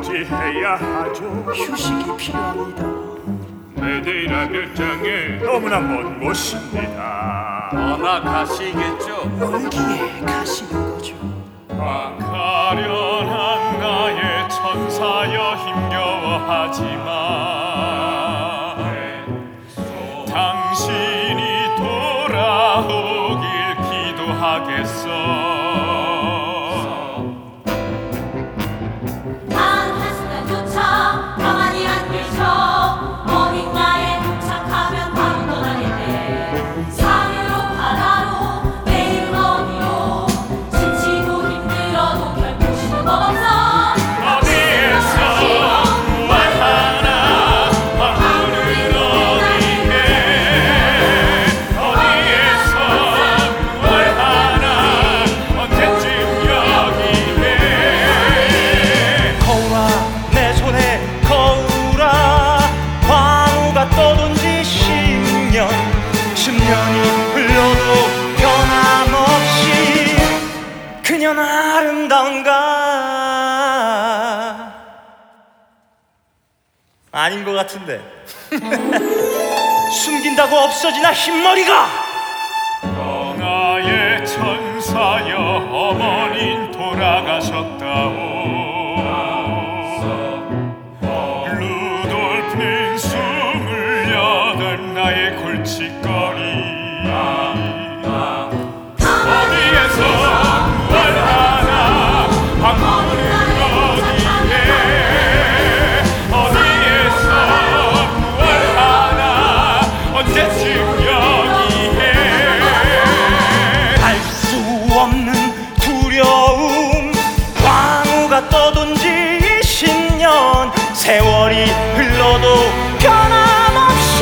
맞이해야 하죠. 휴식이 필요합니다. 메데이라 별장에 너무나 먼 곳입니다. 떠나가시겠죠? 멀기에 가시는 거죠. 가련한 나의 천사여 힘겨워하지만 당신이 돌아오길 기도하겠어. 단 한순간조차 가만히 안 계셔. 어딘가에 도착하면 바로 떠나겠네. 산으로 바다로 내일은 어디로. 지치고 힘들어도 결코 쉬는 법 없어. 어디에서 무엇하나 방울은 어디에 어디에서 무엇하나 언제쯤 여기에 거울아 내 손에 거울아 광우가 떠돈 지 10년이 흘러도 변함없이 그녀는 아름다운가? 아닌 것 같은데 숨긴다고 없어지나 흰머리가. 평화의 천사여 어머닌 돌아가셨다오. 루돌프는 28 나의 골칫거리. 어디에서 뭘 하나 방문은 어디에 어디에서 뭘 하나 언제쯤 여기에 알 수 없는 두려움 광우가 떠돈 지 10년 세월이 흘러도 변함없이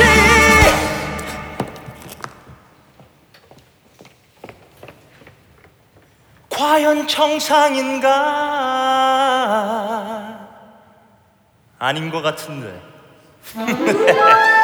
과연 정상인가? 아닌 것 같은데